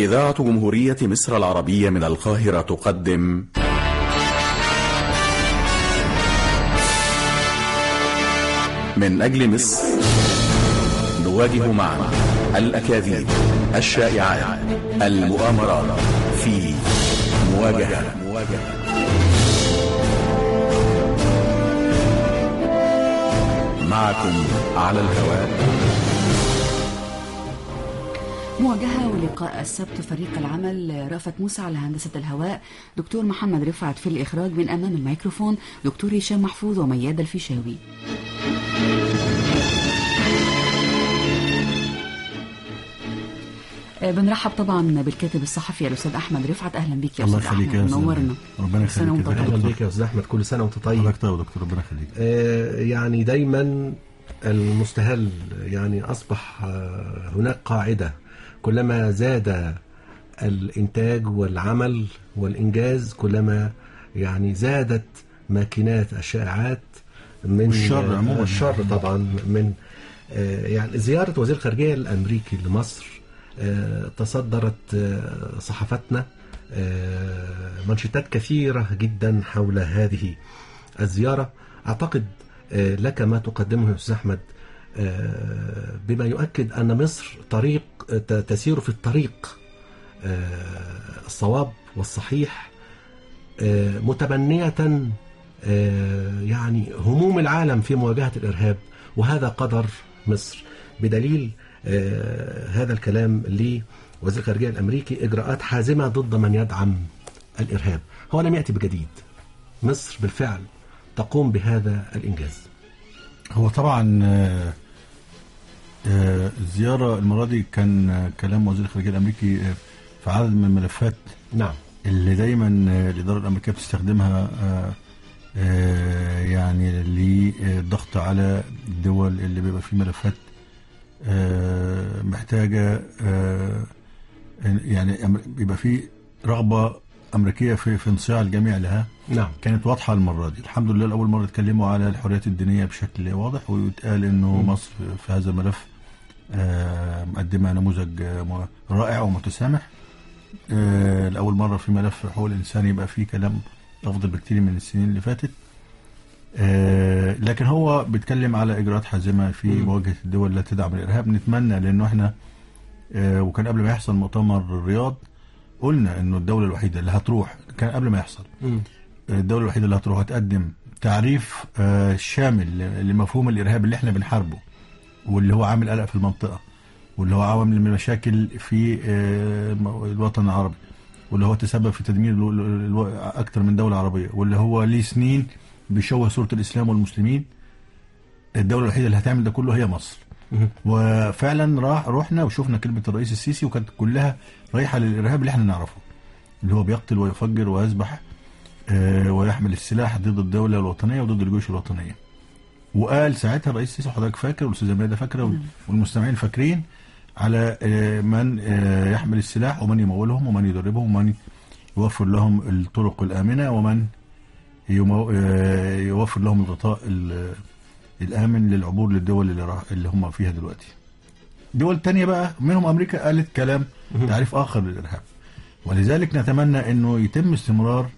إذاعة جمهورية مصر العربية من القاهرة تقدم من أجل مصر، نواجه معا الأكاذيب، الشائعات، المؤامرات في مواجهة. معكم على الهواء مواجهة ولقاء السبت. فريق العمل رأفت موسى على هندسة الهواء، دكتور محمد رفعت في الإخراج، من أمام الميكروفون دكتور هشام محفوظ ومياد الفيشاوي. بنرحب طبعا بالكاتب الصحفي الأستاذ أحمد رفعت. أهلا بك يا أستاذ أحمد، نورنا. ربنا يخليك. أهلا بك يا أستاذ أحمد، كل سنة وأنت طيب. الله يكتب دكتور، ربنا يخليك. يعني دايما المستهل يعني أصبح هناك قاعدة، كلما زاد الإنتاج والعمل والإنجاز كلما يعني زادت ماكينات الشائعات من الشر عموما. الشر طبعا من يعني زيارة وزير الخارجية الأمريكي لمصر تصدرت صحافتنا منشطات كثيرة جدا حول هذه الزيارة. أعتقد لك ما تقدمه يا أستاذ أحمد بما يؤكد أن مصر تسير في الطريق الصواب والصحيح، متبنية يعني هموم العالم في مواجهة الإرهاب، وهذا قدر مصر. بدليل هذا الكلام لوزير الخارجية الأمريكي، إجراءات حازمة ضد من يدعم الإرهاب. هو لم يأتي بجديد، مصر بالفعل تقوم بهذا الإنجاز. هو طبعا الزيارة المرة دي كان كلام وزير الخارجية الأمريكي في عدد من الملفات، نعم، اللي دايما الإدارة الأمريكية بتستخدمها يعني للضغط على الدول اللي بيبقى فيه ملفات محتاجة يعني بيبقى فيه رغبة أمريكية في انصياع الجميع لها. نعم، كانت واضحة المرة دي. الحمد لله أول مرة اتكلموا على الحريات الدينية بشكل واضح، ويتقال إنه مصر في هذا الملف مقدمة نموذج رائع ومتسامح. لأول مرة في ملف حقوق الإنسان يبقى فيه كلام أفضل بكتير من السنين اللي فاتت. لكن هو بيتكلم على إجراءات حازمة في مواجهة الدول التي تدعم الإرهاب. نتمنى، لأنه إحنا وكان قبل ما يحصل مؤتمر الرياض قلنا إنه الدولة الوحيدة اللي هتروح، كان قبل ما يحصل، الدولة الوحيدة اللي هتروح هتقدم تعريف شامل لمفهوم الإرهاب اللي إحنا بنحاربه، واللي هو عامل قلق في المنطقة، واللي هو عامل من مشاكل في الوطن العربي، واللي هو تسبب في تدمير أكثر من دولة عربية، واللي هو ليه سنين بيشوه صورة الإسلام والمسلمين. الدولة الوحيدة اللي هتعمل ده كله هي مصر. وفعلا رحنا وشوفنا كلمة الرئيس السيسي، وكانت كلها رايحة للإرهاب اللي احنا نعرفه، اللي هو بيقتل ويفجر ويذبح ويحمل السلاح ضد الدولة الوطنية وضد الجيوش الوطنية. وقال ساعتها الرئيس السيسي، وحضرتك فاكر والأستاذة ميادة فاكرة والمستمعين فاكرين، على من يحمل السلاح ومن يمولهم ومن يدربهم ومن يوفر لهم الطرق الآمنة ومن يوفر لهم الغطاء الآمن للعبور للدول اللي هم فيها دلوقتي. دول تانية بقى منهم أمريكا قالت كلام تعريف آخر للإرهاب. ولذلك نتمنى أنه يتم استمرار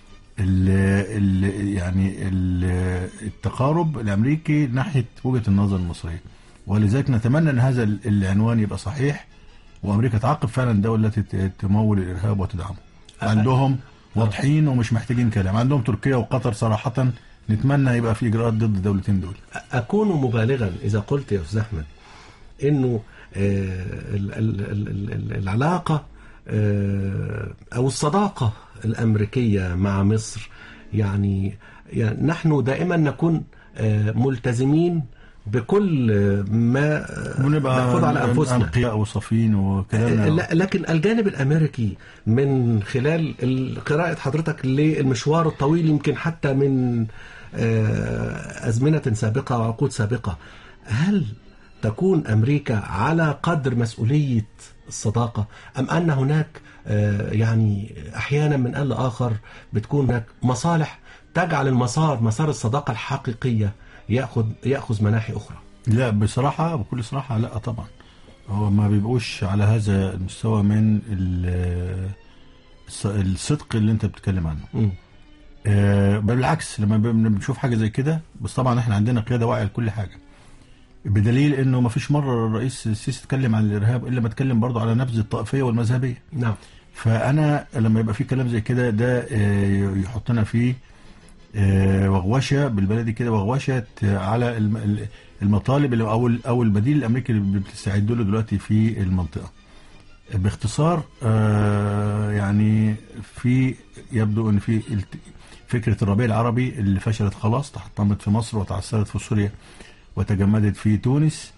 التقارب الأمريكي ناحية وجهة النظر المصرية. ولذلك نتمنى أن هذا العنوان يبقى صحيح، وأمريكا تعاقب فعلا الدول التي تمول الإرهاب وتدعمه. عندهم واضحين ومش محتاجين كلام، عندهم تركيا وقطر صراحة. نتمنى يبقى في إجراءات ضد الدولتين دول. أكون مبالغا إذا قلت يا أستاذ أحمد إنه العلاقة أو الصداقة الأمريكية مع مصر يعني نحن دائما نكون ملتزمين بكل ما نأخذ على أنفسنا، أنقياء وصفين وكلامنا. لكن الجانب الأمريكي من خلال قراءة حضرتك للمشوار الطويل، يمكن حتى من أزمنة سابقة وعقود سابقة، هل تكون أمريكا على قدر مسؤولية الصداقة، أم أن هناك يعني أحيانا من آن لآخر بتكون هناك مصالح تجعل مسار الصداقة الحقيقية يأخذ مناحي أخرى؟ لا بصراحة، بكل صراحة لا طبعا. هو ما بيبقوش على هذا المستوى من الصدق اللي انت بتتكلم عنه. بالعكس لما بنشوف حاجه زي كده، بس طبعا احنا عندنا قياده واعيه لكل حاجه، بدليل انه ما فيش مره الرئيس السيسي اتكلم عن الارهاب الا ما اتكلم برضه على نبذ الطائفيه والمذهبيه. نعم. فانا لما يبقى في كلام زي كده ده يحطنا فيه وغوشه بالبلدي كده، وغوشه على المطالب اللي او البديل الامريكي اللي بتستعد له دلوقتي في المنطقه. باختصار يعني في يبدو ان في فكره الربيع العربي اللي فشلت خلاص، تحطمت في مصر وتعثرت في سوريا وتجمدت في تونس،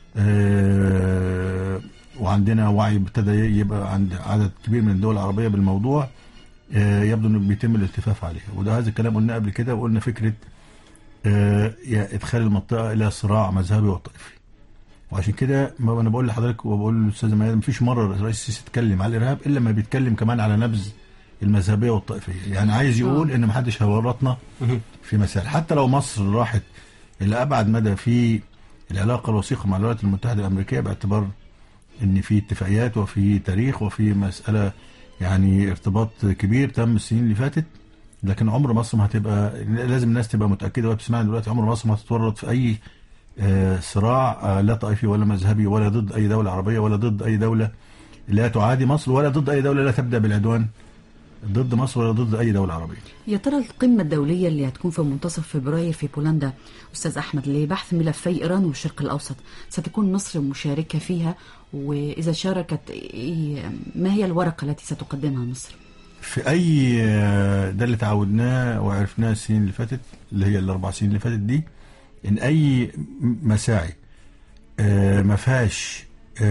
وعندنا وعي ابتدى يبقى عند عدد كبير من الدول العربيه بالموضوع، يبدو انه بيتم الالتفاف عليها. وده هذا الكلام قلنا قبل كده، وقلنا فكره ادخال المنطقه الى صراع مذهبي وطائفي. وعشان كده ما انا بقول لحضرتك وبقول للاستاذ ميادة، مفيش مره الرئيس السيسي اتكلم على الارهاب الا ما بيتكلم كمان على نبذ المذهبيه والطائفيه. يعني عايز يقول ان ما حدش هيورطنا في مسائل، حتى لو مصر راحت الى ابعد مدى في العلاقه الوثيقه مع الولايات المتحده الامريكيه، باعتبار ان في اتفاقيات وفي تاريخ وفي مساله يعني ارتباط كبير تم السنين اللي فاتت، لكن عمر مصر ما هتبقى، لازم الناس تبقى متاكده وهي بتسمعنا دلوقتي، عمر مصر ما هتتورط في اي صراع لا طائفي ولا مذهبي، ولا ضد اي دوله عربيه، ولا ضد اي دوله لا تعادي مصر، ولا ضد اي دوله لا تبدا بالعدوان ضد مصر، ولا ضد اي دوله عربيه. يا ترى القمه الدوليه اللي هتكون في منتصف فبراير في بولندا استاذ احمد لبحث ملفي ايران والشرق الاوسط، ستكون مصر مشاركه فيها؟ واذا شاركت ما هي الورقه التي ستقدمها مصر؟ في اي ده اللي تعودناه وعرفناه السنين اللي فاتت، اللي هي الاربع سنين اللي فاتت دي، ان اي مساعي ما فيهاش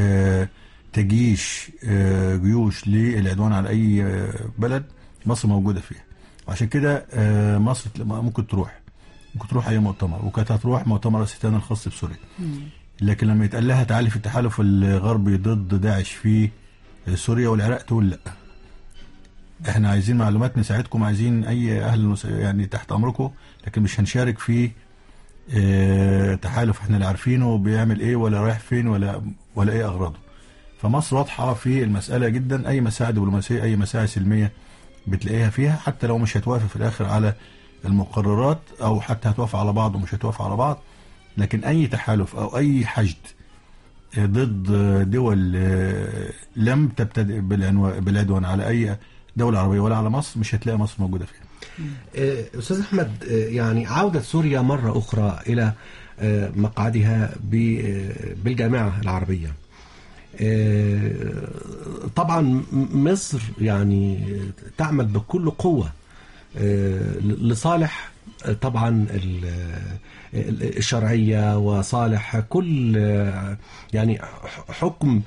تجيش جيوش للعدوان على اي بلد، مصر موجوده فيها. وعشان كده مصر ممكن تروح اي مؤتمر، وكانت هتروح مؤتمر الستان الخاص بسوريا. لكن لما يتقال لها تعالي في التحالف الغربي ضد داعش في سوريا والعراق، تقول لا، احنا عايزين معلومات نساعدكم، عايزين اي اهل يعني تحت امركم، لكن مش هنشارك في تحالف احنا اللي عارفينه بيعمل ايه ولا رايح فين ولا ايه اغراضه. فمصر واضحه في المساله جدا، اي مساعد دبلوماسيه اي مساعد سلميه بتلاقيها فيها، حتى لو مش هتوافق في الاخر على المقررات، او حتى هتوافق على بعض ومش هتوافق على بعض، لكن اي تحالف او اي حشد ضد دول لم تبتدئ بالعدوان على اي دوله عربيه ولا على مصر، مش هتلاقي مصر موجوده فيها. أستاذ أحمد، يعني عودة سوريا مرة أخرى إلى مقعدها بالجامعة العربية، طبعا مصر يعني تعمل بكل قوة لصالح طبعا الشرعية وصالح كل يعني حكم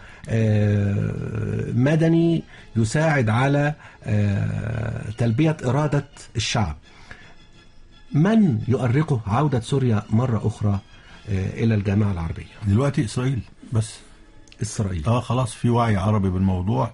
مدني يساعد على تلبية إرادة الشعب. من يؤرقه عودة سوريا مرة أخرى إلى الجامعة العربية؟ دلوقتي إسرائيل بس. إسرائيل خلاص في وعي عربي بالموضوع،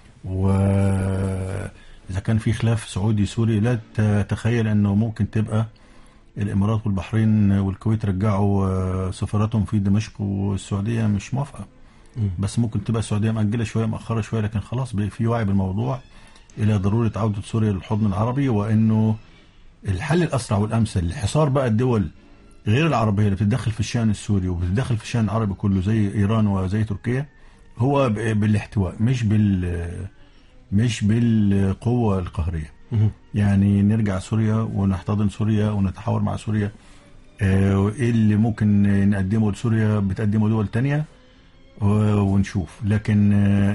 وإذا كان في خلاف سعودي سوري، لا تتخيل أنه ممكن تبقى الإمارات والبحرين والكويت رجعوا سفاراتهم في دمشق والسعودية مش موافقة، بس ممكن تبقى السعودية مأجلة شوية مأخرة شوية، لكن خلاص في وعي بالموضوع إلى ضرورة عودة سوريا للحضن العربي، وإنه الحل الأسرع والأمثل لحصار بقى الدول غير العربية اللي بتتدخل في الشأن السوري وبتتدخل في الشأن العربي كله زي إيران وزي تركيا، هو بالاحتواء مش بالقوة القهرية. يعني نرجع سوريا ونحتضن سوريا ونتحاور مع سوريا، ايه اللي ممكن نقدمه لسوريا بتقدمه دول تانية ونشوف، لكن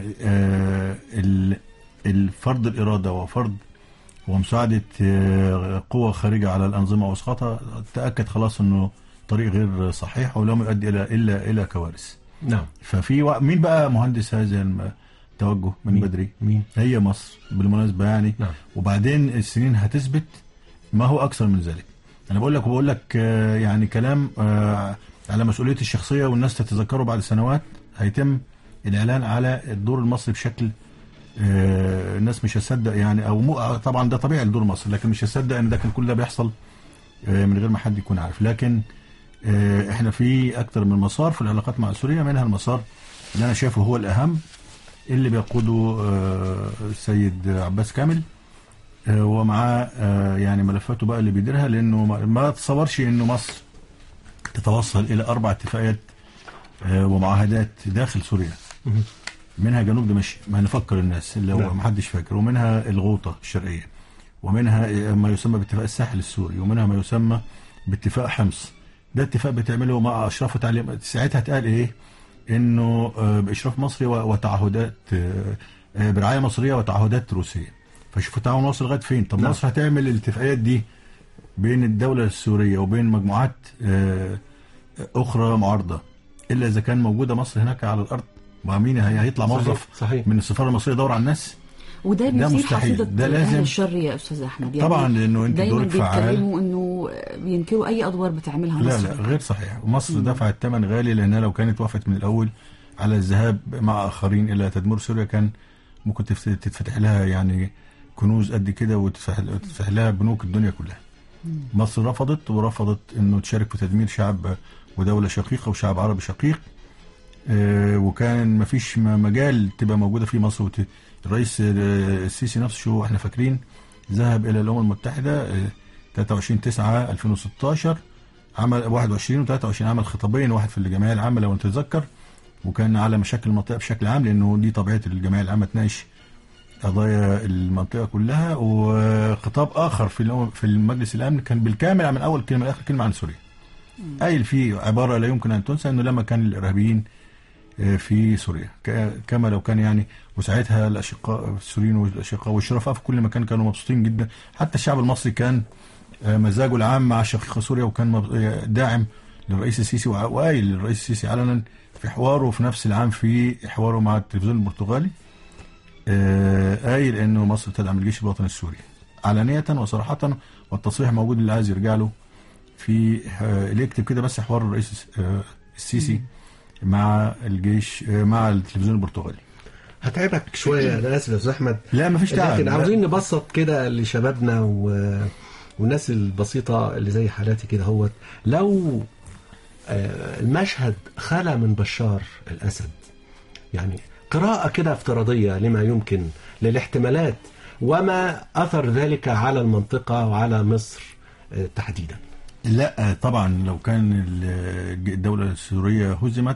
الفرض الإرادة وفرض ومساعدة قوة خارجة على الأنظمة واسقاطها، تأكد خلاص أنه طريق غير صحيح ولم يؤدي إلى كوارث. نعم. ففي مين بقى مهندس هذا التوجه من بدري؟ مين؟ هي مصر بالمناسبة يعني. نعم. وبعدين السنين هتثبت ما هو أكثر من ذلك. أنا بقول لك يعني كلام على مسؤوليتي الشخصية، والناس تتذكره بعد سنوات هيتم الإعلان على الدور المصري بشكل الناس مش هتصدق يعني، او طبعا ده طبيعي لدور مصر، لكن مش هتصدق ان ده كان كل ده بيحصل من غير ما حد يكون عارف. لكن احنا في اكتر من مسار في العلاقات مع سوريا، منها المسار اللي انا شايفه هو الاهم اللي بيقوده السيد عباس كامل، ومعاه يعني ملفاته بقى اللي بيديرها، لانه ما تصورش انه مصر تتوصل الى 4 اتفاقيات ومعاهدات داخل سوريا، منها جنوب دمشق ما نفكر الناس اللي هو ما حدش فاكر، ومنها الغوطه الشرقيه، ومنها ما يسمى باتفاق الساحل السوري، ومنها ما يسمى باتفاق حمص. ده اتفاق بتعمله مع اشراف وتعليم، ساعتها اتقال ايه؟ انه باشراف مصري وتعهدات برعايه مصريه وتعهدات روسيه. فشوفوا تعاون مصر لغايه فين. طب مصر هتعمل الاتفاقيات دي بين الدوله السوريه وبين مجموعات اخرى معارضه الا اذا كان موجوده مصر هناك على الارض؟ ومين هيطلع موظف صحيح. من السفاره المصريه يدور على الناس؟ وده بيصير حصيده ده لازم اهل الشر يا استاذ احمد. يعني طبعا لانه انت دايما دورك فعال. بيتكلموا انه بينكروا اي ادوار بتعملها مصر. لا غير صحيح. مصر دفعت ثمن غالي، لانها لو كانت وافقت من الاول على الذهاب مع اخرين الى تدمير سوريا كان ممكن تتفتح لها يعني كنوز قد كده، وتتفتح لها بنوك الدنيا كلها. مصر ورفضت انه تشارك في تدمير شعب ودوله شقيقه وشعب عربي شقيق. وكان ما فيش مجال تبقى موجوده فيه مصر. الرئيس السيسي نفسه احنا فاكرين ذهب الى الامم المتحده 23/9/2016، عمل 21 و23 عمل خطابين، واحد في الجمعيه العامه لو نتذكر، وكان على مشاكل المنطقه بشكل عام، لانه دي طبيعه الجمعيه العامه تناقش قضايا المنطقه كلها. وخطاب اخر في المجلس الامن كان بالكامل من اول كلمه لاخر كلمه عن سوريا، قايل فيه عباره لا يمكن ان تنسى، انه لما كان الارهابيين في سوريا كما لو كان يعني، وساعتها الاشقاء السوريين والاشقاء والشرفاء في كل مكان كانوا مبسوطين جدا. حتى الشعب المصري كان مزاجه العام مع شقيقه سوريا، وكان داعم للرئيس السيسي، وقايل للرئيس السيسي علنا في حواره في نفس العام في حواره مع التلفزيون البرتغالي، قايل انه مصر تدعم الجيش الوطني السوري علانيه وصراحه، والتصريح موجود اللي عايز يرجع له في اللي يكتب كده بس حوار الرئيس السيسي مع الجيش مع التلفزيون البرتغالي. هتعبك شويه انا اسف يا استاذ احمد. لا مفيش تعب، لكن عاوزين نبسط كده لشبابنا والناس البسيطه اللي زي حالاتي كده هوت. لو المشهد خلى من بشار الاسد، يعني قراءه كده افتراضيه لما يمكن للاحتمالات وما اثر ذلك على المنطقه وعلى مصر تحديدا. لا طبعا لو كان الدوله السوريه هزمت،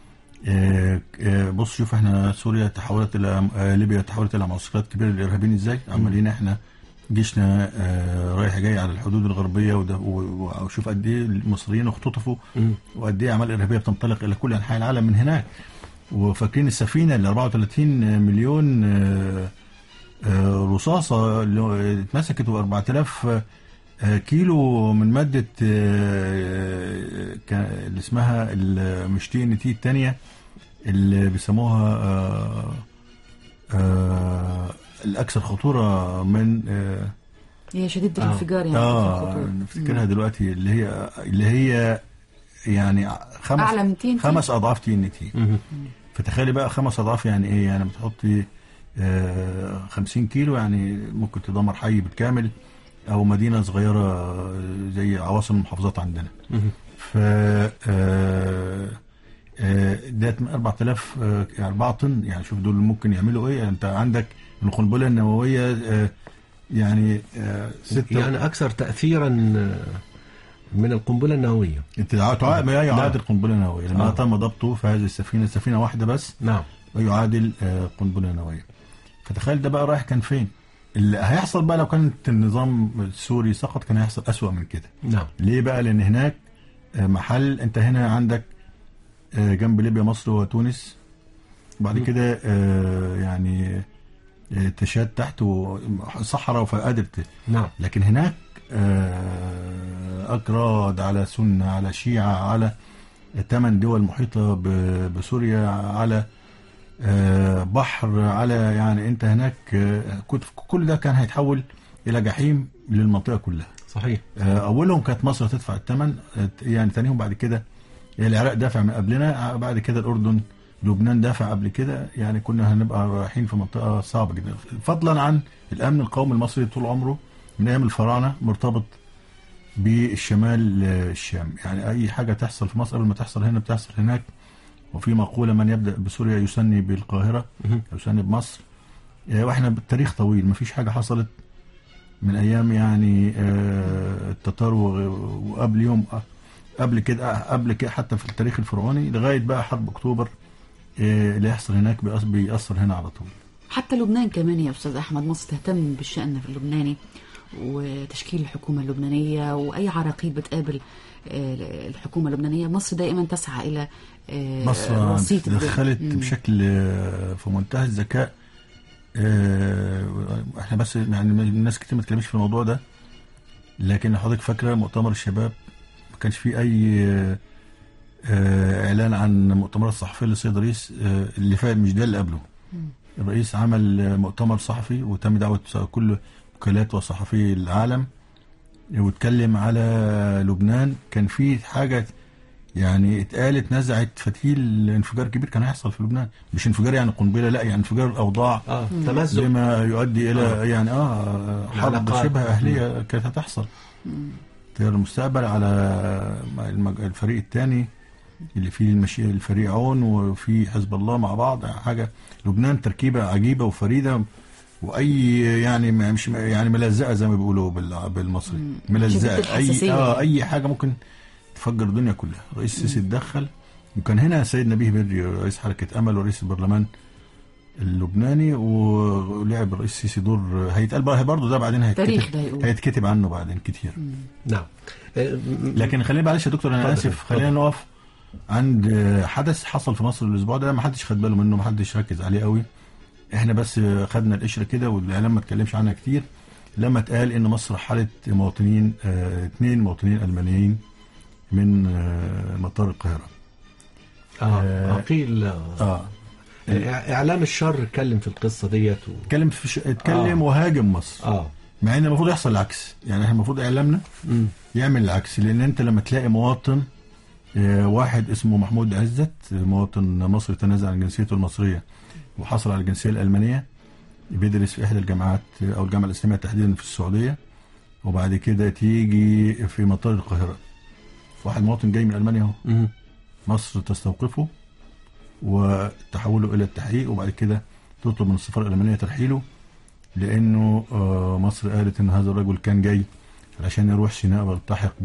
بص شوف احنا سوريا تحولت الى ليبيا تحولت الى معسكرات كبيره للارهابيين ازاي. عمالين احنا جيشنا رايح جاي على الحدود الغربيه، وشوف قد ايه المصريين اختطفوا، وقد ايه اعمال ارهابيه بتنطلق الى كل انحاء العالم من هناك. وفاكرين السفينه اللي 34 مليون رصاصه اللي اتمسكت، و4000 كيلو من ماده اللي اسمها مش تي ان تي الثانيه اللي بيسموها الاكثر خطوره من هي شديده الانفجار يعني. نفتكرها دلوقتي اللي هي يعني اعلى من تي 5 اضعاف تي ان تي. فتخيلي بقى 5 اضعاف يعني ايه؟ يعني بتحطي 50 كيلو، يعني ممكن تدمر حي بالكامل او مدينه صغيره زي عواصم المحافظات عندنا. ف ده 4000 4 طن، يعني شوف دول ممكن يعملوا ايه. انت عندك القنبله النوويه يعني 6 يعني اكثر تاثيرا من القنبله النوويه. انت ما يعادل القنبله النوويه لما تم ضبطه في هذه سفينه واحده بس. نعم. ويعادل قنبله نوويه. فتخيل ده بقى رايح كان فين. اللي هيحصل بقى لو كانت النظام السوري سقط كان هيحصل أسوأ من كده. نعم. ليه بقى؟ لأن هناك محل، أنت هنا عندك جنب ليبيا مصر وتونس، وبعد كده يعني تشاد تحت وصحراء فقدرت. نعم. لكن هناك أكراد على سنة على شيعة على 8 دول محيطة بسوريا على بحر على، يعني انت هناك كل ده كان هيتحول الى جحيم للمنطقه كلها. صحيح. اولهم كانت مصر تدفع الثمن، يعني ثانيهم بعد كده العراق دافع من قبلنا، بعد كده الاردن، لبنان دافع قبل كده. يعني كنا هنبقى رايحين في منطقه صعبه جدا، فضلا عن الامن القومي المصري طول عمره من ايام الفراعنه مرتبط بالشمال الشام. يعني اي حاجه تحصل في مصر قبل ما تحصل هنا بتحصل هناك، وفي مقولة من يبدأ بسوريا يسني بالقاهرة، يسني بمصر. واحنا بالتاريخ طويل، ما فيش حاجة حصلت من ايام يعني التتار وقبل يوم قبل كده حتى في التاريخ الفرعوني لغاية بقى حرب اكتوبر اللي يحصل هناك بيأثر هنا على طول. حتى لبنان كمان يا أستاذ أحمد، مصر تهتم بالشأن اللبناني وتشكيل الحكومة اللبنانية، وأي عراقيل بتقابل الحكومة اللبنانية مصر دائما تسعى إلى مصر دخلت بشكل في منتهى الذكاء. احنا بس يعني الناس كتير ما تكلمش في الموضوع ده، لكن حضرتك فاكرة مؤتمر الشباب ما كانش فيه أي إعلان عن مؤتمر الصحفي للسيد الرئيس اللي فات، مش ده اللي قبله. الرئيس عمل مؤتمر صحفي وتم دعوة كل وكالات وصحفي العالم واتكلم على لبنان. كان في حاجة يعني اتقالت نزعت فتيل انفجار كبير كان هيحصل في لبنان، مش انفجار يعني قنبلة، لا يعني انفجار الأوضاع تمزق بما يؤدي إلى يعني حرب شبه أهلية كانت هتحصل في المستقبل على الفريق الثاني اللي فيه الفريقون وفي حزب الله مع بعض. حاجة لبنان تركيبة عجيبة وفريدة، وأي يعني مش يعني ملزقة زي ما بيقولوا بالمصري، ملزقة أي حاجة ممكن تفجر الدنيا كلها. رئيس السيسي اتدخل، وكان هنا سيد نبيه بري رئيس حركة أمل ورئيس البرلمان اللبناني، ولعب الرئيس السيسي دور هيتقال بقى برضه ده بعدين هيتكتب عنه بعدين كتير. نعم. لكن خلينا معلش يا دكتور أنا آسف، خلينا نقف عند حدث حصل في مصر الأسبوع ده ما حدش خد باله منه، ما حدش ركز عليه قوي. احنا بس خدنا القشرة كده والإعلام ما اتكلمش عنها كتير. لما اتقال إن مصر حالت مواطنين 2 مواطنين ألمانيين من مطار القاهرة. قيل اعلام الشر اتكلم في القصه ديت اتكلم وهاجم مصر. مع ان المفروض يحصل العكس، يعني احنا المفروض اعلامنا يعمل العكس. لان انت لما تلاقي مواطن واحد اسمه محمود عزت مواطن مصري تنازل عن جنسيته المصريه وحصل على الجنسيه الالمانيه، بيدرس في احدى الجامعات او الجامعه الاسلاميه تحديدا في السعوديه، وبعد كده تيجي في مطار القاهره واحد مواطن جاي من المانيا اهو، مصر تستوقفه وتحوله الى التحقيق، وبعد كده تطلب من السفاره الالمانيه ترحيله، لانه مصر قالت ان هذا الرجل كان جاي علشان يروح سيناء ويلتحق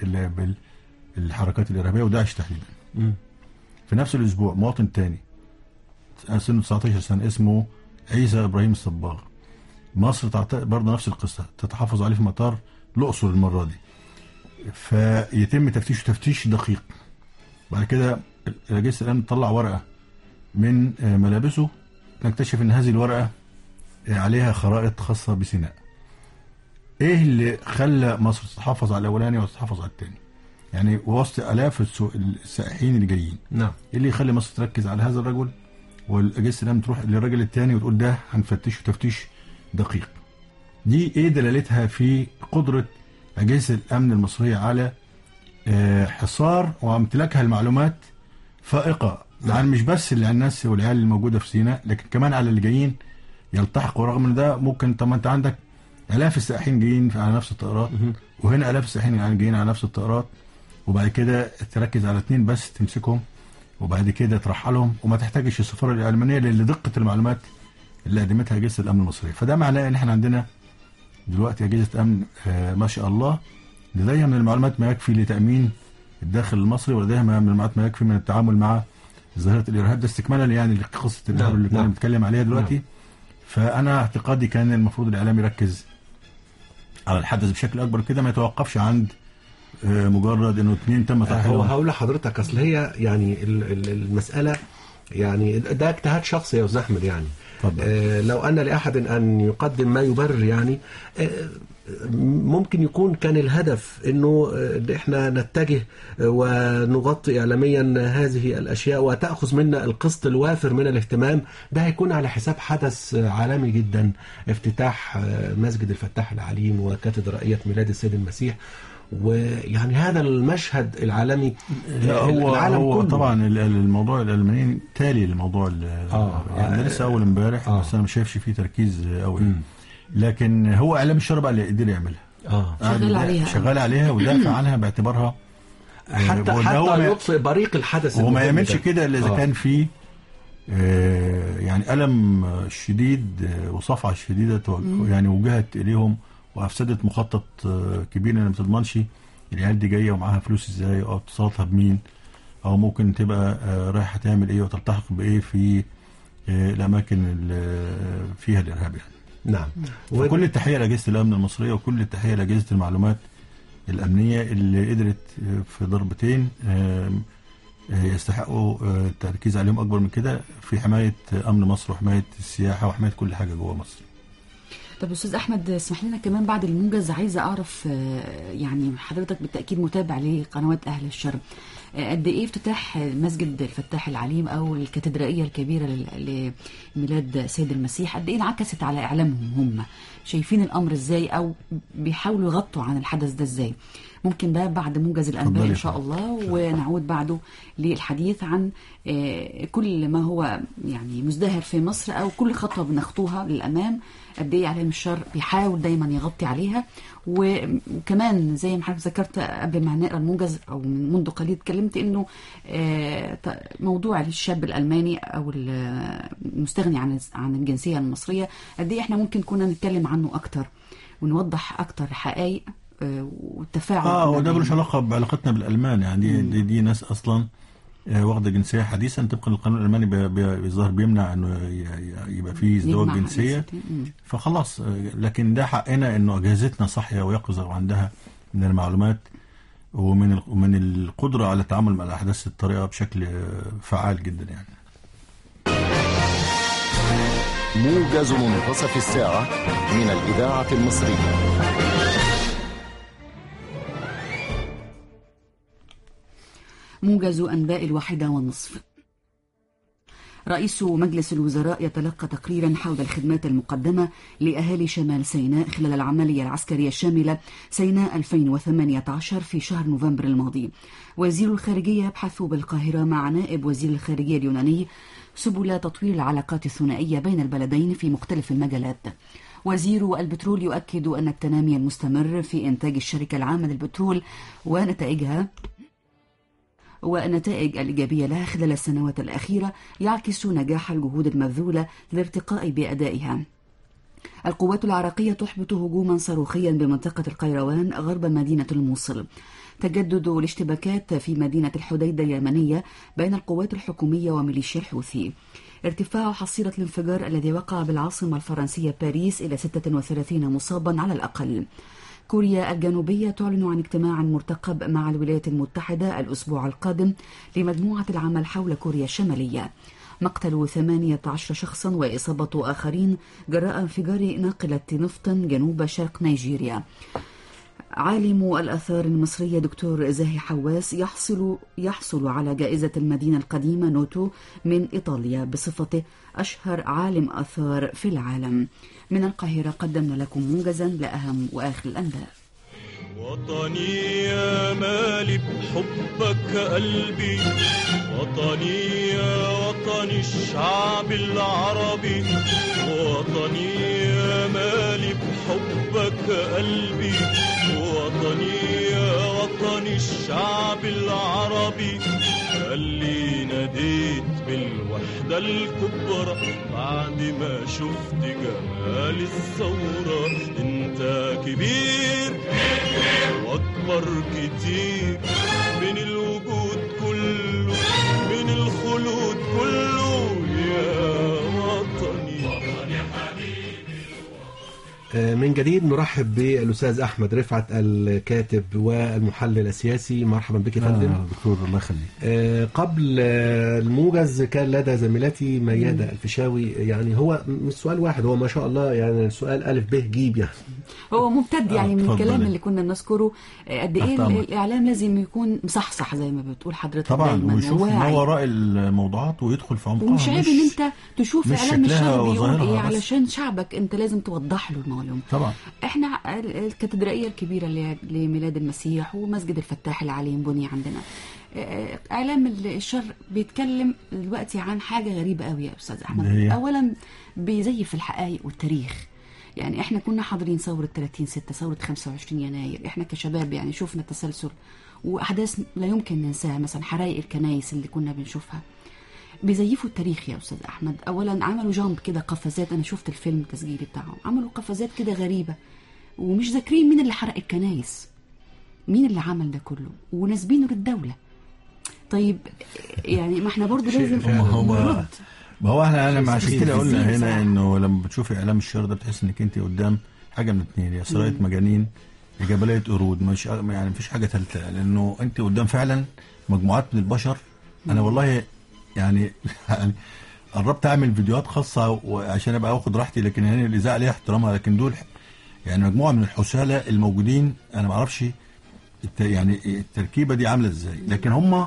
بالحركات الارهابيه وداعش تحديدا. في نفس الاسبوع مواطن تاني سنه 19 سنه اسمه عيسى ابراهيم الصباغ، مصر برضه نفس القصه تتحفظ عليه في مطار الاقصر المره دي، فيتم تفتيشه تفتيش دقيق. بعد كده اجهزه الامن تطلع ورقه من ملابسه، نكتشف ان هذه الورقه عليها خرائط خاصه بسيناء. ايه اللي خلى مصر تتحفظ على الاولاني وتتحفظ على الثاني؟ يعني وسط الاف السائحين اللي جايين، نعم، ايه اللي يخلي مصر تركز على هذا الرجل والاجهزه الامن تروح للراجل الثاني وتقول ده هنفتشه تفتيش دقيق؟ دي ايه دلالتها في قدره اجهزه الامن المصريه على حصار وامتلاكها المعلومات فائقه عن مش بس اللي على الناس والعيال الموجوده في سيناء، لكن كمان على اللي جايين يلتحقوا، رغم ان ده ممكن. طب ما انت عندك الاف السائحين جايين على نفس الطائرات، وهنا الاف السائحين يعني جايين على نفس الطائرات، وبعد كده تركز على 2 بس تمسكهم وبعد كده ترحلهم، وما تحتاجش السفاره الالمانيه لدقه المعلومات اللي قدمتها اجهزه الامن المصريه. فده معناه ان احنا عندنا دلوقتي اجهزه امن ما شاء الله لديها من المعلومات ما يكفي لتامين الداخل المصري، ولديها من المعلومات ما يكفي من التعامل مع ظاهره الارهاب. ده استكمالا يعني لقصه الارهاب اللي كنا بنتكلم عليها دلوقتي. فانا اعتقادي كان المفروض الاعلام يركز على الحدث بشكل اكبر كده، ما يتوقفش عند مجرد انه 2 تم ترحيلهم. هقول لحضرتك اصل هي يعني المساله يعني ده اجتهاد شخصي يا استاذ احمد يعني. لو ان لاحد ان يقدم ما يبرر يعني ممكن يكون كان الهدف انه احنا نتجه ونغطي اعلاميا هذه الاشياء وتاخذ منا القسط الوافر من الاهتمام. ده هيكون على حساب حدث عالمي جدا، افتتاح مسجد الفتاح العليم وكاتدرائيه ميلاد السيد المسيح، ويعني هذا المشهد العالمي. هو كله. طبعا الموضوع الالمانيين تالي للموضوع يعني لسه اول امبارح بس انا مش شايفش فيه تركيز قوي، لكن هو اعلام الشر بقى اللي قدر يعملها. شغال عليها ودافع عنها باعتبارها حتى يطفئ بريق الحدث. وما يعملش كده الا اذا كان فيه يعني ألم شديد وصفعة شديدة يعني وجهت إليهم وأفسدت مخطط كبير. أنا ما تضمنش العيال دي جاية ومعاها فلوس إزاي، أو اتصالاتها بمين، أو ممكن تبقى رايحة تعمل إيه وتلتحق بإيه في الأماكن اللي فيها الإرهاب يعني. نعم. وكل التحية لأجهزة الأمن المصرية، وكل التحية لأجهزة المعلومات الأمنية اللي قدرت في ضربتين يستحقوا التركيز عليهم أكبر من كده في حماية أمن مصر وحماية السياحة وحماية كل حاجة جوه مصر. طب أستاذ أحمد، اسمح لنا كمان بعد الموجز عايزة أعرف، يعني حضرتك بالتأكيد متابع لقنوات أهل الشر، قد إيه افتتاح مسجد الفتاح العليم أو الكاتدرائية الكبيرة لميلاد سيد المسيح قد إيه انعكست على إعلامهم؟ هم شايفين الأمر إزاي أو بيحاولوا يغطوا عن الحدث ده إزاي؟ ممكن ده بعد موجز الأنباء إن شاء الله، ونعود بعده للحديث عن كل ما هو يعني مزدهر في مصر أو كل خطوة بنخطوها للأمام قد إيه إعلام الشر بيحاول دايما يغطي عليها. وكمان زي ما حضرتك ذكرت قبل ما نقرا الموجز أو منذ قليل اتكلمت إنه موضوع الشاب الألماني أو المستغني عن الجنسية المصرية قد إيه إحنا ممكن كنا نتكلم عنه أكتر ونوضح أكتر حقائق والتفاعل. وده ملوش علاقه بعلاقتنا بالالمان يعني. دي ناس اصلا واخده جنسيه حديثا طبقا للقانون الالماني بالظاهر بيمنع انه يبقى فيه ازدواج جنسيه، فخلاص. لكن ده حقنا انه اجهزتنا صاحيه ويقظه وعندها من المعلومات ومن القدره على التعامل مع الاحداث الطارئه بشكل فعال جدا يعني. موجز منتصف الساعه من الاذاعه المصريه. موجز أنباء 1:30. رئيس مجلس الوزراء يتلقى تقريرا حول الخدمات المقدمة لأهالي شمال سيناء خلال العملية العسكرية الشاملة سيناء 2018 في شهر نوفمبر الماضي. وزير الخارجية يبحث بالقاهرة مع نائب وزير الخارجية اليوناني سبل تطوير العلاقات الثنائية بين البلدين في مختلف المجالات. وزير البترول يؤكد أن التنامي المستمر في إنتاج الشركة العامة للبترول والنتائج الإيجابية لها خلال السنوات الأخيرة يعكس نجاح الجهود المبذولة للارتقاء بأدائها. القوات العراقية تحبط هجوما صاروخيا بمنطقة القيروان غرب مدينة الموصل. تجدد الاشتباكات في مدينة الحديدة اليمنية بين القوات الحكومية وميليشيا الحوثي. ارتفاع حصيلة الانفجار الذي وقع بالعاصمة الفرنسية باريس إلى 36 مصابا على الأقل. كوريا الجنوبية تعلن عن اجتماع مرتقب مع الولايات المتحدة الأسبوع القادم لمجموعة العمل حول كوريا الشمالية. مقتل 18 شخصا وإصابة آخرين جراء انفجار ناقلة نفط جنوب شرق نيجيريا. عالم الآثار المصرية دكتور زاهي حواس يحصل على جائزة المدينة القديمة نوتو من إيطاليا بصفته أشهر عالم آثار في العالم. من القاهرة قدمنا لكم موجزا لأهم وآخر الأنباء. وطني يا مالي بحبك قلبي، وطني يا وطني الشعب العربي، وطني يا مالي بحبك قلبي، وطني يا وطني الشعب العربي. اللي ناديت بالوحدة الكبرى بعد ما شفت جمال الثورة. انت كبير واكبر كتير من الوجود كله، من الخلود كله يا وطني. وطني حبيبي. من جديد نرحب بالأستاذ أحمد رفعت الكاتب والمحلل السياسي. مرحبا بك يا فندم. دكتور الله يخليك. قبل الموجز كان لدى زميلتي ميادة الفيشاوي، يعني هو مش سؤال واحد، هو ما شاء الله يعني سؤال ألف به جيب يعني. هو ممتد يعني من الكلام اللي كنا بنذكره قد ايه الإعلام لازم يكون مصحصح زي ما بتقول حضرتك طبعا، ويشوف ما وواعي وراء الموضوعات ويدخل في عمقها. ومش عيب ان انت تشوف اعلام الشر بيقول ايه بس. علشان شعبك انت لازم توضح له المعلومه. طبعا احنا الكاتدرائيه الكبيره لميلاد المسيح ومسجد الفتاح العليم بني عندنا. اعلام الشر بيتكلم دلوقتي عن حاجه غريبه قوي يا استاذ احمد. اولا بيزيف الحقائق والتاريخ، يعني احنا كنا حاضرين ثورة 30/6، ثورة 25 يناير، احنا كشباب يعني شفنا تسلسل واحداث لا يمكن ننساها، مثلا حرائق الكنائس اللي كنا بنشوفها. بيزيفوا التاريخ يا استاذ احمد. اولا عملوا جامب كده، قفزات، انا شفت الفيلم التسجيلي بتاعهم، عملوا قفزات كده غريبة، ومش ذاكرين مين اللي حرق الكنائس، مين اللي عمل ده كله، وناسبينه للدولة. طيب يعني ما احنا برضو لازم نرد. ما هو انا مع كده قلنا هنا انه لما بتشوفي اعلام الشر ده بتحس انك انت قدام حاجه من اتنين، يا سرايه مجانين يا جبليه قرود، مش يعني مفيش حاجه ثالثه، لانه انت قدام فعلا مجموعات من البشر. انا والله يعني قربت اعمل فيديوهات خاصه عشان ابقى واخد راحتي، لكن هنا الاذاعه ليها احترامها، لكن دول يعني مجموعه من الحسالة الموجودين، انا ما اعرفش يعني التركيبه دي عامله ازاي، لكن هم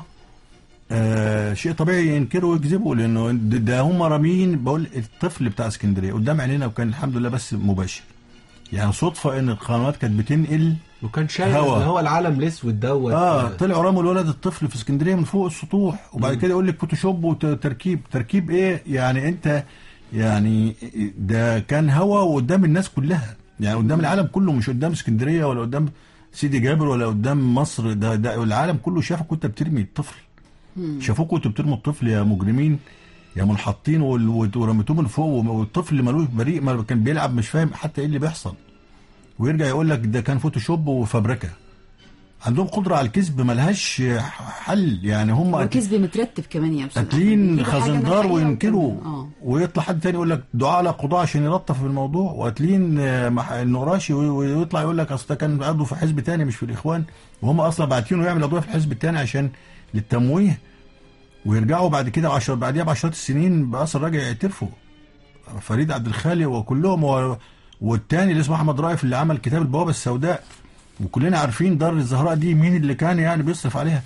شيء طبيعي ينكروا ويكذبوا، لانه ده هم رامين. بقول الطفل بتاع اسكندريه قدام عينينا، وكان الحمد لله بس مباشر، يعني صدفه ان القنوات كانت بتنقل وكان شايف اللي هو العالم الاسود دوت. طلعوا راموا الولد الطفل في اسكندريه من فوق السطوح، وبعد كده يقول لك فوتوشوب وتركيب ايه يعني؟ انت يعني ده كان هوا وقدام الناس كلها، يعني قدام العالم كله، مش قدام اسكندريه ولا قدام سيدي جابر ولا قدام مصر، ده العالم كله شافك وانت بترمي الطفل، شافوك وانتوا بترموا الطفل يا مجرمين يا منحطين، ورميتوه من فوق، والطفل ملوش بريء، ما كان بيلعب مش فاهم حتى ايه اللي بيحصل، ويرجع يقول لك ده كان فوتوشوب وفبركه. عندهم قدره على الكذب ملهاش حل، يعني هم الكذب مترتب كمان يا استاذ، قاتلين خزندار وينكروا، ويطلع حد تاني يقول لك دعاء على قضاء عشان يلطف في الموضوع، وقاتلين النقراشي ويطلع يقول لك اصل ده كان عضو في حزب تاني مش في الاخوان، وهم اصلا باعتينه يعمل عضويه في الحزب التاني عشان للتمويه، ويرجعوا بعد كده بعديها بعشرات السنين بأثر راجع يعترفوا. فريد عبد الخالق وكلهم، والتاني اللي اسمه احمد رائف اللي عمل كتاب البوابه السوداء، وكلنا عارفين دار الزهراء دي مين اللي كان يعني بيصرف عليها.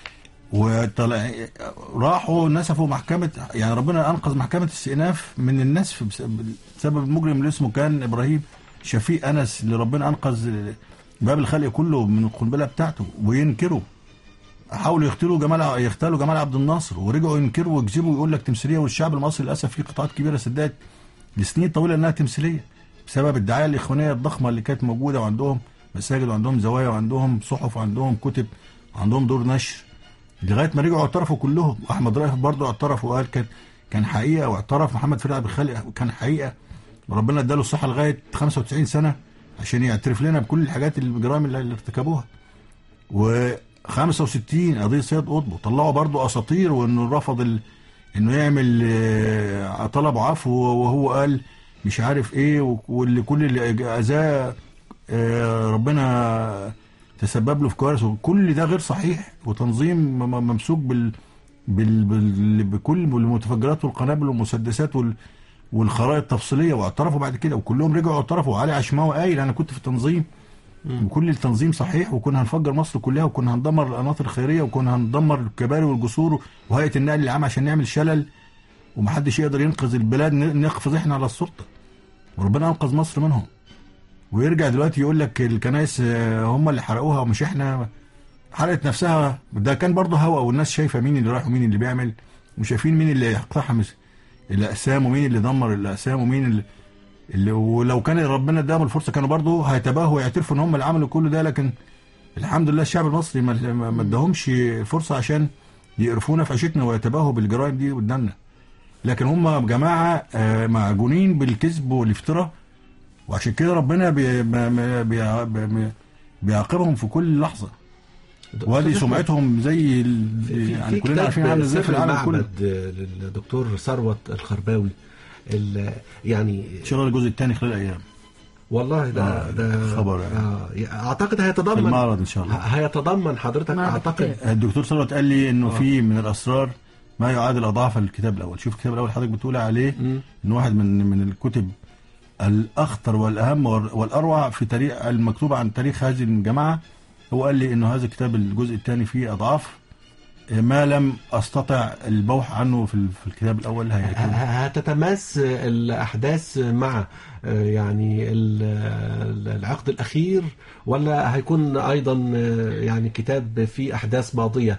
وطلع راحوا نسفوا محكمه، يعني ربنا انقذ محكمه استئناف من النسف بسبب المجرم اللي اسمه كان ابراهيم شفيق انس، اللي ربنا انقذ باب الخلق كله من القنبله بتاعته. وينكروا، حاولوا يغتالوا جمال عبد الناصر، ورجعوا ينكروا ويكذبوا ويقول لك تمثيليه، والشعب المصري للاسف في قطاعات كبيره صدقت لسنين طويله انها تمثيليه بسبب الدعايه الاخوانيه الضخمه اللي كانت موجوده، وعندهم مساجد وعندهم زوايا وعندهم صحف وعندهم كتب وعندهم دور نشر، لغايه ما رجعوا اعترفوا كلهم. احمد رائف برضه اعترف وقال كان حقيقه، واعترف محمد فريد عبد الخالق كان حقيقه، وربنا اداله الصحه لغايه 95 سنه عشان يعترف لنا بكل الحاجات الجرائم اللي ارتكبوها. و65 قضيه سيد قطب طلعوا برضه اساطير، وانه رفض انه يعمل طلب عفو، وهو قال مش عارف ايه، واللي كل اللي اذاه ربنا تسبب له في كوارث. كل ده غير صحيح، وتنظيم ممسوك بكل المتفجرات والقنابل والمسدسات والخرائط التفصيليه، واعترفوا بعد كده، وكلهم رجعوا اعترفوا. علي عشماوي قايل انا كنت في التنظيم، وكل التنظيم صحيح، وكنا هنفجر مصر كلها، وكنا هندمر القناطر الخيريه، وكنا هندمر الكباري والجسور وهيئه النقل العام عشان نعمل شلل ومحدش يقدر ينقذ البلاد، نقفز احنا على السلطه، وربنا انقذ مصر منهم. ويرجع دلوقتي يقول لك الكنائس هم اللي حرقوها ومش احنا، حرقت نفسها. ده كان برضه هوا، والناس شايفه مين اللي رايح ومين اللي بيعمل، وشايفين مين اللي اقتحم الاقسام ومين اللي دمر الاقسام ومين اللي ولو كان ربنا اداهم الفرصه كانوا برضه هيتباهوا ويعترفوا ان هم اللي عملوا كل ده، لكن الحمد لله الشعب المصري ما اداهمش فرصه عشان يقرفونا في عيشتنا ويتباهوا بالجرائم دي قدامنا. لكن هم جماعه معجونين بالكذب والافتراء، وعشان كده ربنا بيعاقبهم في كل لحظه، وادي سمعتهم زي يعني كلنا عارفين عامل ازاي في العالم كله. للدكتور ثروت الخرباوي يعني ان شاء الله الجزء الثاني خلال ايام، والله ده خبر اعتقد هيتضمن المعرض ان شاء الله، هيتضمن حضرتك. اعتقد الدكتور ثروت قال لي انه في من الاسرار ما يعادل اضعاف الكتاب الاول. شوف الكتاب الاول حضرتك بتقول عليه انه واحد من الكتب الاخطر والاهم والاروع في تاريخ المكتوبه عن تاريخ هذه الجماعه. هو قال لي انه هذا الكتاب الجزء الثاني فيه اضعاف ما لم استطع البوح عنه في الكتاب الاول. هتتماس الاحداث مع يعني العقد الاخير، ولا هيكون ايضا يعني كتاب فيه احداث ماضيه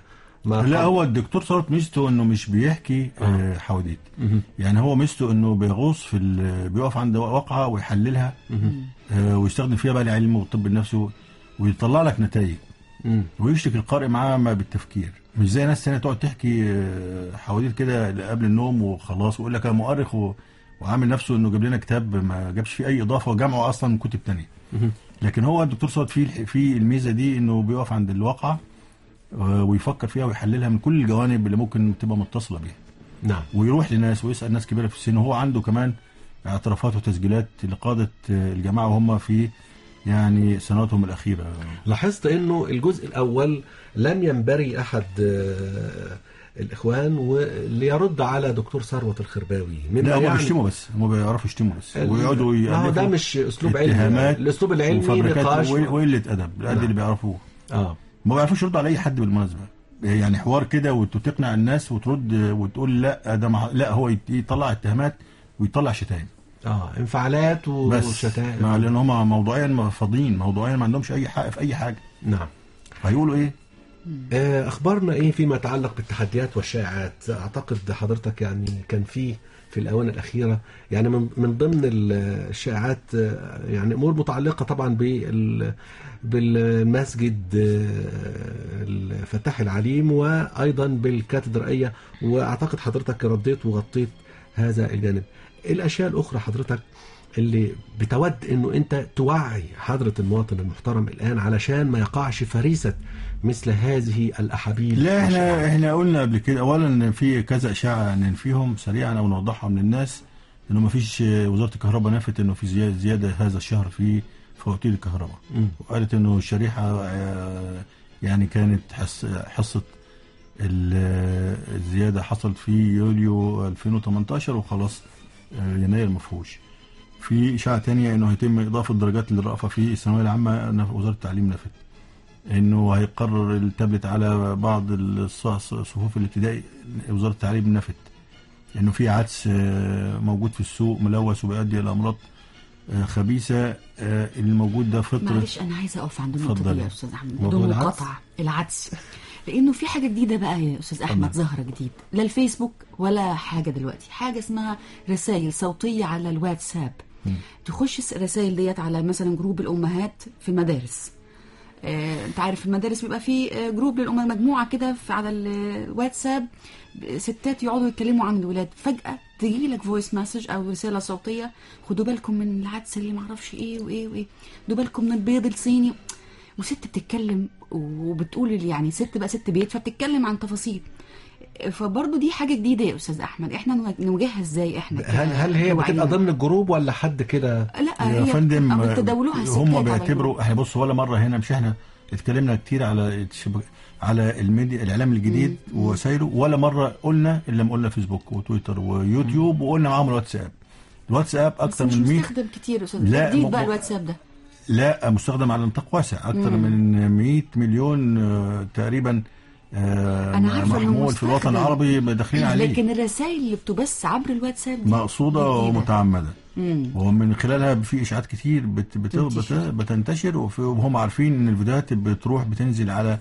لا هو الدكتور ثروت ميزته انه مش بيحكي حواديت. يعني هو ميزته انه بيغوص في بيقف عند واقعه ويحللها ويستخدم فيها بقى العلم والطب النفسي ويطلع لك نتائج ويشتك القارئ معاه ما بالتفكير. مش زي ناس ثانيه تقعد تحكي حواديت كده قبل النوم وخلاص ويقول لك انا مؤرخ وعامل نفسه انه جاب لنا كتاب ما جابش فيه اي اضافه وجمعه اصلا من كتب ثانيه. لكن هو الدكتور ثروت في الميزه دي انه بيقف عند الواقعه ويفكر فيها ويحللها من كل الجوانب اللي ممكن تبقى متصله بيها. نعم. ويروح لناس ويسال ناس كبيره في السن وهو عنده كمان اعترافات وتسجيلات لقاده الجماعه وهم في يعني سنواتهم الاخيره. لاحظت انه الجزء الاول لم ينبري احد الاخوان واللي يرد على دكتور ثروت الخرباوي. لا هم بيشتموا بس، هم بيعرفوا يشتموا بس ويقعدوا يألفوا. ده مش اسلوب علمي، الاسلوب العلمي نقاش وقله ادب قد اللي بيعرفوه. ما بيعرفوش يردوا على اي حد بالمناسبه. يعني حوار كده وتقنع الناس وترد وتقول لا ده لا هو يطلع اتهامات ويطلع شتائم انفعالات وشتائم لان هم موضوعيا فاضيين، موضوعيا ما عندهمش اي حق في اي حاجه. نعم. هيقولوا ايه؟ اخبارنا ايه فيما يتعلق بالتحديات والشائعات؟ اعتقد حضرتك يعني كان في الاونه الاخيره يعني من ضمن الشائعات يعني امور متعلقه طبعا بالمسجد الفتاح العليم وايضا بالكاتدرائيه، واعتقد حضرتك رديت وغطيت هذا الجانب. الاشياء الاخرى حضرتك اللي بتود انه انت توعي حضرة المواطن المحترم الان علشان ما يقعش فريسة مثل هذه الاحابيل؟ لا احنا قلنا قبل كده اولا ان في كذا اشاعه ننفيهم سريعا او نوضحهم للناس انه ما فيش وزاره الكهرباء نفت انه في زياده هذا الشهر في فواتير الكهرباء، وقالت انه الشريحه يعني كانت حصه الزياده حصلت في يوليو 2018 وخلاص يناير ما فيهوش. في اشاعه ثانيه انه هيتم اضافه درجات للرأفه في الثانويه العامه، وزاره التعليم نفت. انه هيقرر التابلت على بعض الصفوف الابتدائي، وزاره التعليم نفت. انه في عدس موجود في السوق ملوث وبيؤدي الى امراض خبيثه. الموجود ده فطر. معلش انا عايزه اقف عند النقطه دي يا استاذ احمد بدون مقاطعه. العدس لانه في حاجه جديده بقى يا استاذ احمد ظاهره جديد، لا الفيسبوك ولا حاجه دلوقتي، حاجه اسمها رسائل صوتيه على الواتساب. تخش الرسائل ديت على مثلا جروب الامهات في المدارس. انت عارف في المدارس بيبقى في جروب للامهات، مجموعه كده على الواتساب ستات يقعدوا يتكلموا عن الولاد، فجاه تجي لك فويس مسج او رساله صوتيه: خدوا بالكم من العدس اللي معرفش ايه وايه وايه، خدوا بالكم من البيض الصيني. وست بتتكلم وبتقول يعني ست بقى ست بيت فبتتكلم عن تفاصيل. فبرضه دي حاجه جديده يا استاذ احمد، احنا نواجهها ازاي؟ احنا هل هي بتبقى ضمن الجروب ولا حد كده؟ لا يا فندم بتداولوها هم بيعتبروا. احنا بص ولا مره هنا مش احنا اتكلمنا كتير على الميديا الاعلام الجديد ووسائله، ولا مره قلنا الا لما قلنا فيسبوك وتويتر ويوتيوب وقلنا معاهم الواتساب اكتر من 100. مستخدم كتير يا استاذ. جديد بقى الواتساب ده؟ لا مستخدم على نطاق واسع اكتر من 100 مليون تقريبا محمول في الوطن العربي داخلين عليه. لكن الرسائل اللي بتبث عبر الواتساب دي مقصوده ومتعمده، ومن خلالها في اشاعات كتير بتنتشر، وهم عارفين ان الفيديوهات بتنزل على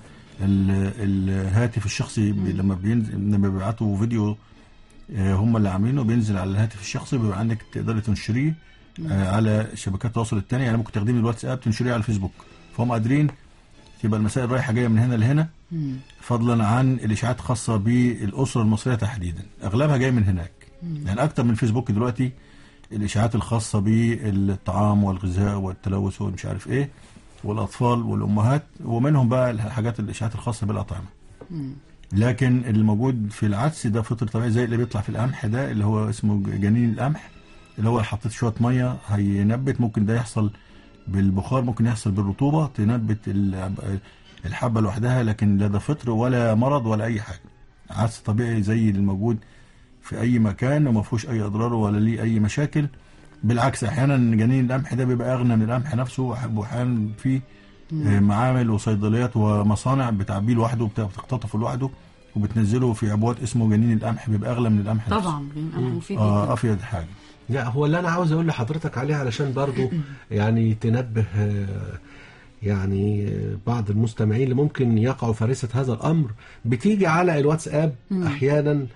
الهاتف الشخصي. لما بيبعتوا فيديو هم اللي عاملينه بينزل على الهاتف الشخصي، بيبقى عندك تقدر تنشريه على شبكات التواصل الثانيه. يعني ممكن تخدمي الواتساب تنشريه على الفيسبوك، فهم قادرين تبقى المسائل رايحه جايه من هنا لهنا، فضلا عن الاشاعات خاصه بالاسره المصريه تحديدا اغلبها جاي من هناك. يعني اكتر من فيسبوك دلوقتي الاشاعات الخاصه بالطعام والغذاء والتلوث ومش عارف ايه والاطفال والامهات، ومنهم بقى الحاجات الاشاعات الخاصه بالاطعمه. لكن الموجود في العدس ده فطر طبيعي زي اللي بيطلع في القمح ده اللي هو اسمه جنين القمح، اللي هو حطيت شويه ميه هينبت. ممكن ده يحصل بالبخار، ممكن يحصل بالرطوبه تنبت الحبه لوحدها، لكن لا ده فطر ولا مرض ولا اي حاجه. عدس طبيعي زي الموجود في اي مكان وما فيهوش اي اضرار ولا ليه اي مشاكل. بالعكس احيانا جنين القمح ده بيبقى اغنى من القمح نفسه، واحيانا في معامل وصيدليات ومصانع بتعبيه لوحده وبتقتطفه لوحده وبتنزله في عبوات اسمه جنين القمح، بيبقى اغلى من القمح نفسه. طبعا مفيد افيد حاجه. لا هو اللي انا عاوز اقول لحضرتك عليه علشان برضو يعني تنبه يعني بعض المستمعين اللي ممكن يقعوا فريسة هذا الأمر بتيجي على الواتساب أحيانا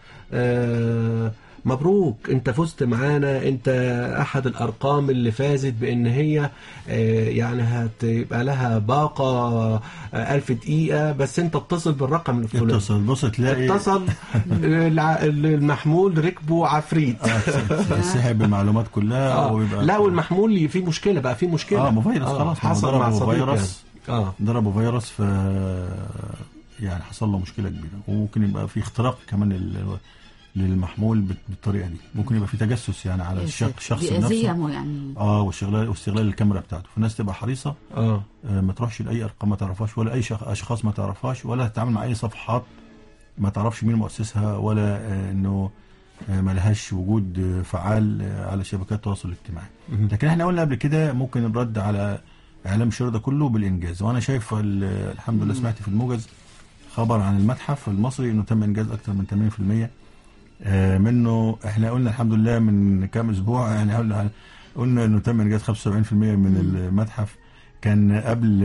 مبروك انت فزت معانا، انت احد الارقام اللي فازت بان هي يعني هتبقى لها باقة 1000 دقيقة، بس انت اتصل بالرقم الفلاني. بص تلاقي اتصل المحمول ركبه عفريت سحب المعلومات كلها ويبقى لا، والمحمول فيه مشكلة بقى، فيه مشكلة فيروس خلاص حصل مع فيروس يعني. ضربوا فيروس يعني حصل له مشكلة كبيرة، وممكن يبقى في اختراق كمان للمحمول بالطريقه دي، ممكن يبقى في تجسس يعني على الشخص نفسه يعني واستغلال الكاميرا بتاعته. فالناس تبقى حريصه ما تروحش لاي ارقام ما تعرفهاش، ولا اي اشخاص ما تعرفهاش، ولا تتعامل مع اي صفحات ما تعرفش مين مؤسسها، ولا انه ما لهاش وجود فعال على شبكات التواصل الاجتماعي. لكن احنا قلنا قبل كده ممكن الرد على اعلام الشر ده كله بالانجاز، وانا شايف الحمد لله سمعت في الموجز خبر عن المتحف المصري انه تم انجاز اكثر من 80% منه. احنا قلنا الحمد لله من كام اسبوع يعني قلنا انه تم انجاز 75% من المتحف، كان قبل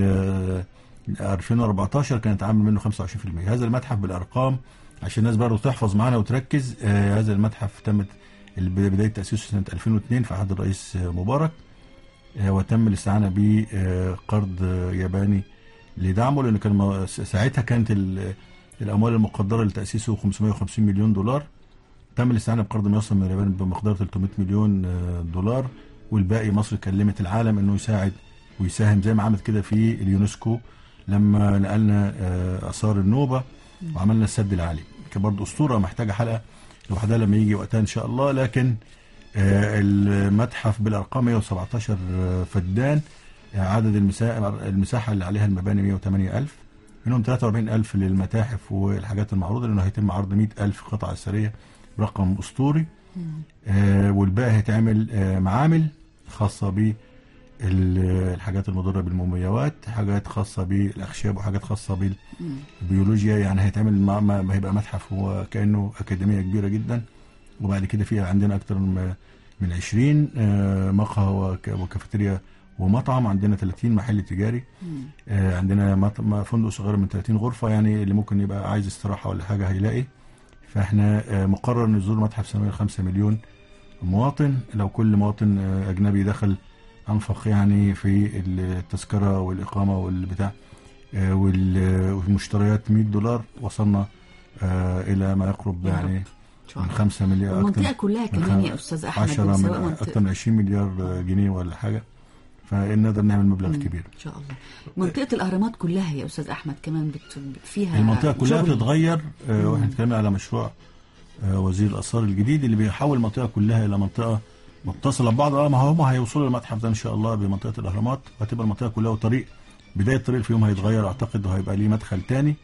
2014 كانت عامل منه 25%. هذا المتحف بالارقام عشان الناس برضه تحفظ معانا وتركز، هذا المتحف تمت بدايه تاسيسه سنه 2002 في عهد الرئيس مبارك، وتم الاستعانه بقرض ياباني لدعمه، لان كان ساعتها كانت الاموال المقدره لتاسيسه 550 مليون دولار. تم الاستعانه بقرض يوصل من اليابان بمقدار 300 مليون دولار، والباقي مصر كلمت العالم انه يساعد ويساهم زي ما عملت كده في اليونسكو لما نقلنا اثار النوبه وعملنا السد العالي. كان برضه اسطوره محتاجه حلقه لوحدها لما يجي وقتها ان شاء الله. لكن المتحف بالارقام 117 فدان، عدد المساحه اللي عليها المباني 108,000، منهم 43,000 للمتاحف والحاجات المعروضه، لانه هيتم عرض 100,000 قطعه اثريه برقم اسطوري. والباقي هيتعمل معامل خاصه بالحاجات المضره بالمومياوات، حاجات خاصه بالاخشاب، وحاجات خاصه بالبيولوجيا. يعني هيتعمل ما هيبقى متحف هو كانه اكاديميه كبيره جدا. وبعد كده في عندنا اكثر من 20 مقهى وكافيتيريا ومطعم، عندنا 30 محل تجاري، عندنا فندق صغير من 30 غرفه، يعني اللي ممكن يبقى عايز استراحه ولا حاجه هيلاقي. فاحنا مقرر نزور متحف سنويا 5 مليون مواطن. لو كل مواطن اجنبي دخل انفق يعني في التذكره والاقامه والبتاع والمشتريات $100، وصلنا الى ما يقرب يعني من 5 مليار. المنطقه كلها كمان يا استاذ احمد اكثر من 20 مليار جنيه ولا حاجه، فنقدر نعمل مبلغ كبير ان شاء الله. منطقه الاهرامات كلها يا استاذ احمد كمان فيها المنطقه كلها بتتغير. واحنا اتكلمنا على مشروع وزير الاثار الجديد اللي بيحول المنطقه كلها الى منطقه متصله ببعض. ما هم هيوصلوا للمتحف ده ان شاء الله بمنطقه الاهرامات، وهتبقى المنطقه كلها وطريق بدايه الطريق فيهم هيتغير اعتقد، وهيبقى ليه مدخل تاني.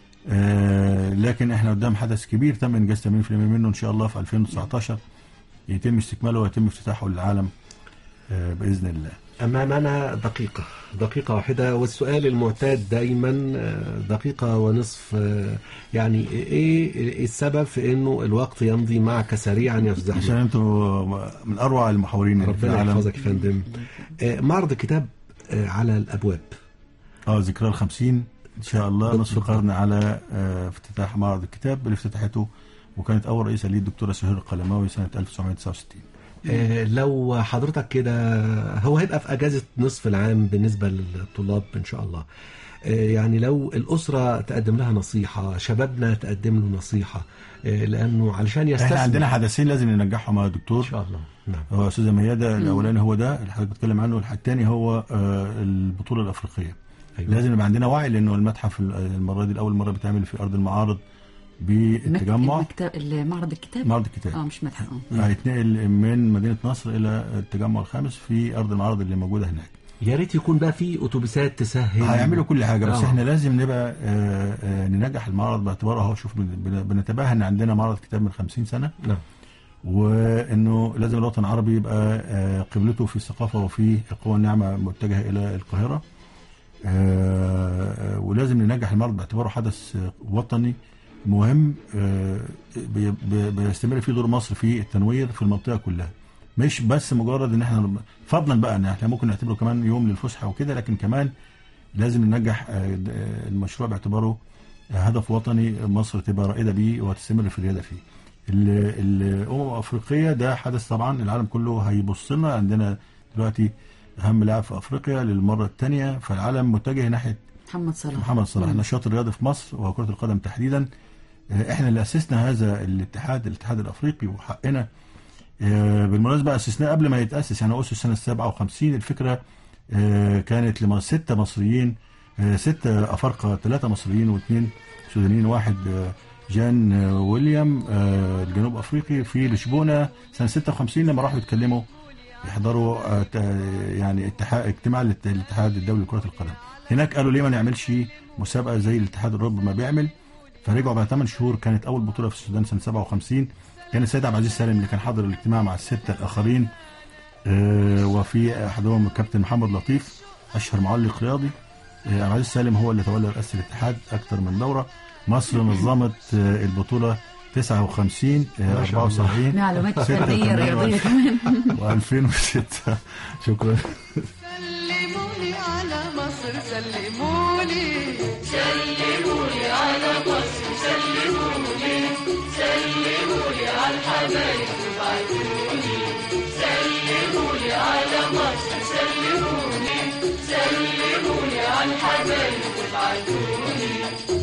لكن احنا قدام حدث كبير تم انجاز 80% منه، ان شاء الله في 2019 يتم استكماله ويتم افتتاحه للعالم باذن الله. أمامنا دقيقة واحدة، والسؤال المعتاد دائما دقيقة ونصف، يعني إيه السبب في إنه الوقت يمضي معك سريعا يا أستاذ أحمد؟ عشان أنتوا من أروع المحاورين. ربنا يحفظك يا فندم. معرض الكتاب على الأبواب، ذكرى 50 إن شاء الله، نصف قرن على افتتاح معرض الكتاب اللي افتتحته، وكانت أول رئيسة ليه الدكتورة سهير القلماوي سنة 1969. لو حضرتك كده، هو هيبقى في أجازة نصف العام بالنسبة للطلاب إن شاء الله، يعني لو الأسرة تقدم لها نصيحة، شبابنا تقدم له نصيحة، لأنه علشان يستثمر. احنا عندنا حدثين لازم ننجحهم يا دكتور إن شاء الله. نعم. هو أستاذة ميادة الأولاني هو ده اللي حضرتك بتتكلم عنه، الثاني هو البطولة الأفريقية. أيوة. لازم يبقى عندنا وعي، لأنه المتحف المرة دي الأول مرة بيتعمل في أرض المعارض بالتجمع. معرض الكتاب مش متحف. هيتنقل من مدينة نصر إلى التجمع الخامس في أرض المعارض اللي موجودة هناك. يا ريت يكون بقى في أتوبيسات تسهل. هيعملوا كل حاجة، بس احنا لازم نبقى ننجح المعرض باعتباره هو. شوف بنتباهى ان عندنا معرض كتاب من 50 سنة. نعم. وانه لازم الوطن العربي يبقى قبلته في الثقافة وفي القوى الناعمة متجهة إلى القاهرة. ولازم ننجح المعرض باعتباره حدث وطني مهم بيستمر فيه دور مصر في التنوير في المنطقة كلها، مش بس مجرد ان احنا فضلا بقى ان احنا ممكن نعتبره كمان يوم للفسحة وكده، لكن كمان لازم ننجح المشروع باعتباره هدف وطني، مصر تبقى رائده بيه وتستمر في الرياده فيه. الامم الافريقيه ده حدث طبعا العالم كله هيبص لنا. عندنا دلوقتي اهم لاعب في افريقيا للمره الثانيه، فالعالم متجه ناحيه محمد صلاح. النشاط الرياضي في مصر وكره القدم تحديدا، احنا اللي اسسنا هذا الاتحاد الافريقي، وحقنا بالمناسبه اسسناه قبل ما يتاسس، يعني اسس سنه 57. الفكره كانت 6 مصريين، 6 افارقه، 3 مصريين و2 سودانيين، واحد جان ويليام الجنوب افريقي، في لشبونه سنه 56 لما راحوا يتكلموا يحضروا يعني اجتماع الاتحاد الدولي لكره القدم. هناك قالوا ليه ما نعملش مسابقه زي الاتحاد الاوروبي ما بيعمل، فرجعوا بعد 8 شهور. كانت اول بطوله في السودان سنه 57، كان السيد عبد العزيز سالم اللي كان حاضر الاجتماع مع ال6 الاخرين، وفي احدهم الكابتن محمد لطيف اشهر معلق رياضي. عبد العزيز سالم هو اللي تولى رئاسه الاتحاد اكثر من دوره. مصر نظمت البطوله 59 74 معلومات فنيه رياضيه كمان و2006. شكرا. سلموني على مصر، سلموني على مصر، سلموني على الحبايب وبعتوني، سلموني على مصر، سلموني على الحبايب وبعتوني.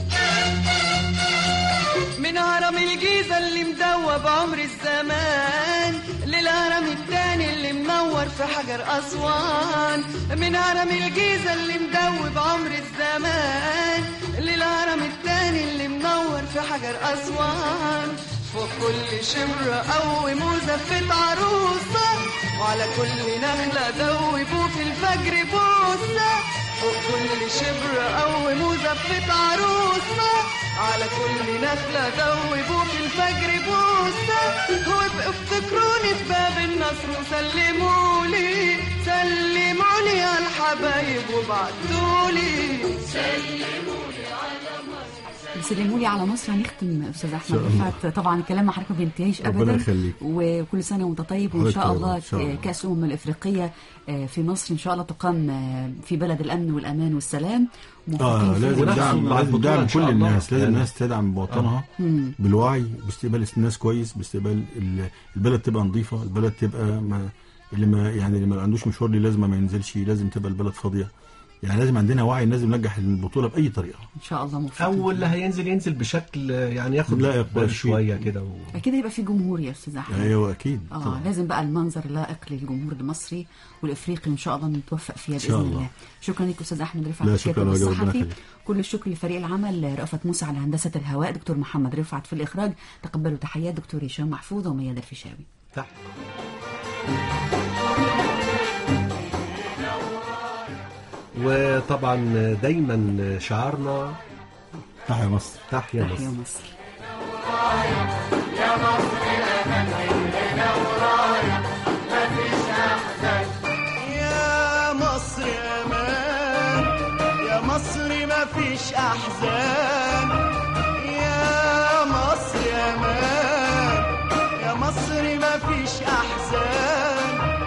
من هرم الجيزة اللي مدوب عمر الزمان للهرم التاني اللي منور في حجر أسوان، من هرم الجيزة اللي مدوب عمر الزمان للهرم التاني اللي منور في حجر أسوان. فوق كل شمرة قوموا زفة عروسة، وعلى كل نخلة دوبوا في الفجر بوسة. فوق كل شبر قوموا زفة عروسة، على كل نخلة دوبوا في الفجر بوسة. وابقوا افتكروني في باب النصر وسلمولي، سلمولي على الحبايب وبعتولي، سلمولي على مصر، سلمولي على مصر. هنختم استاذ احمد رفعت، طبعا الكلام مع حضرتك ما بينتهيش ابدا، وكل سنه وانت طيب، وان شاء الله كاس الامم الافريقيه في مصر ان شاء الله تقام في بلد الامن والامان والسلام. لازم دعم كل الناس، لازم الناس تدعم وطنها بالوعي، باستقبال الناس كويس، باستقبال البلد تبقى نظيفه، البلد تبقى اللي ما عندوش مشوار ليه لازم ما ينزلش، لازم تبقى البلد فاضيه. يعني لازم عندنا وعي، لازم ننجح البطوله باي طريقه ان شاء الله. موفق. اول اللي هينزل بشكل يعني ياخد بال شويه كده اكيد هيبقى في جمهور يا استاذ احمد. ايوه اكيد لازم بقى المنظر لائق للجمهور المصري والافريقي، وان شاء الله نتوفق فيها باذن الله. شكرا لك استاذ احمد رفعت الكاتب الصحفي. كل الشكر لفريق العمل، رأفت موسى على هندسه الهواء، دكتور محمد رفعت في الاخراج. تقبلوا تحيات دكتور هشام محفوظ وميادة الفيشاوي. وطبعا دايما شعارنا تحيا مصر، تحيا مصر. يا مصر أماننا ورايا مفيش أحزان، يا مصر أمان، يا مصر مفيش أحزان، يا مصر أمان، يا مصر مفيش أحزان.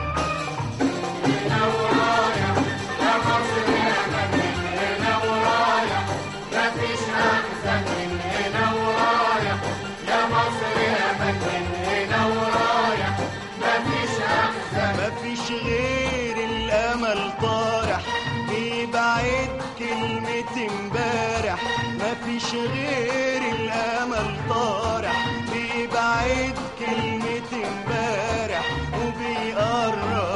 مفيش غير الأمل طارح بيبعد كلمة امبارح، مفيش غير الأمل طارح بيبعد كلمة امبارح وبيقرب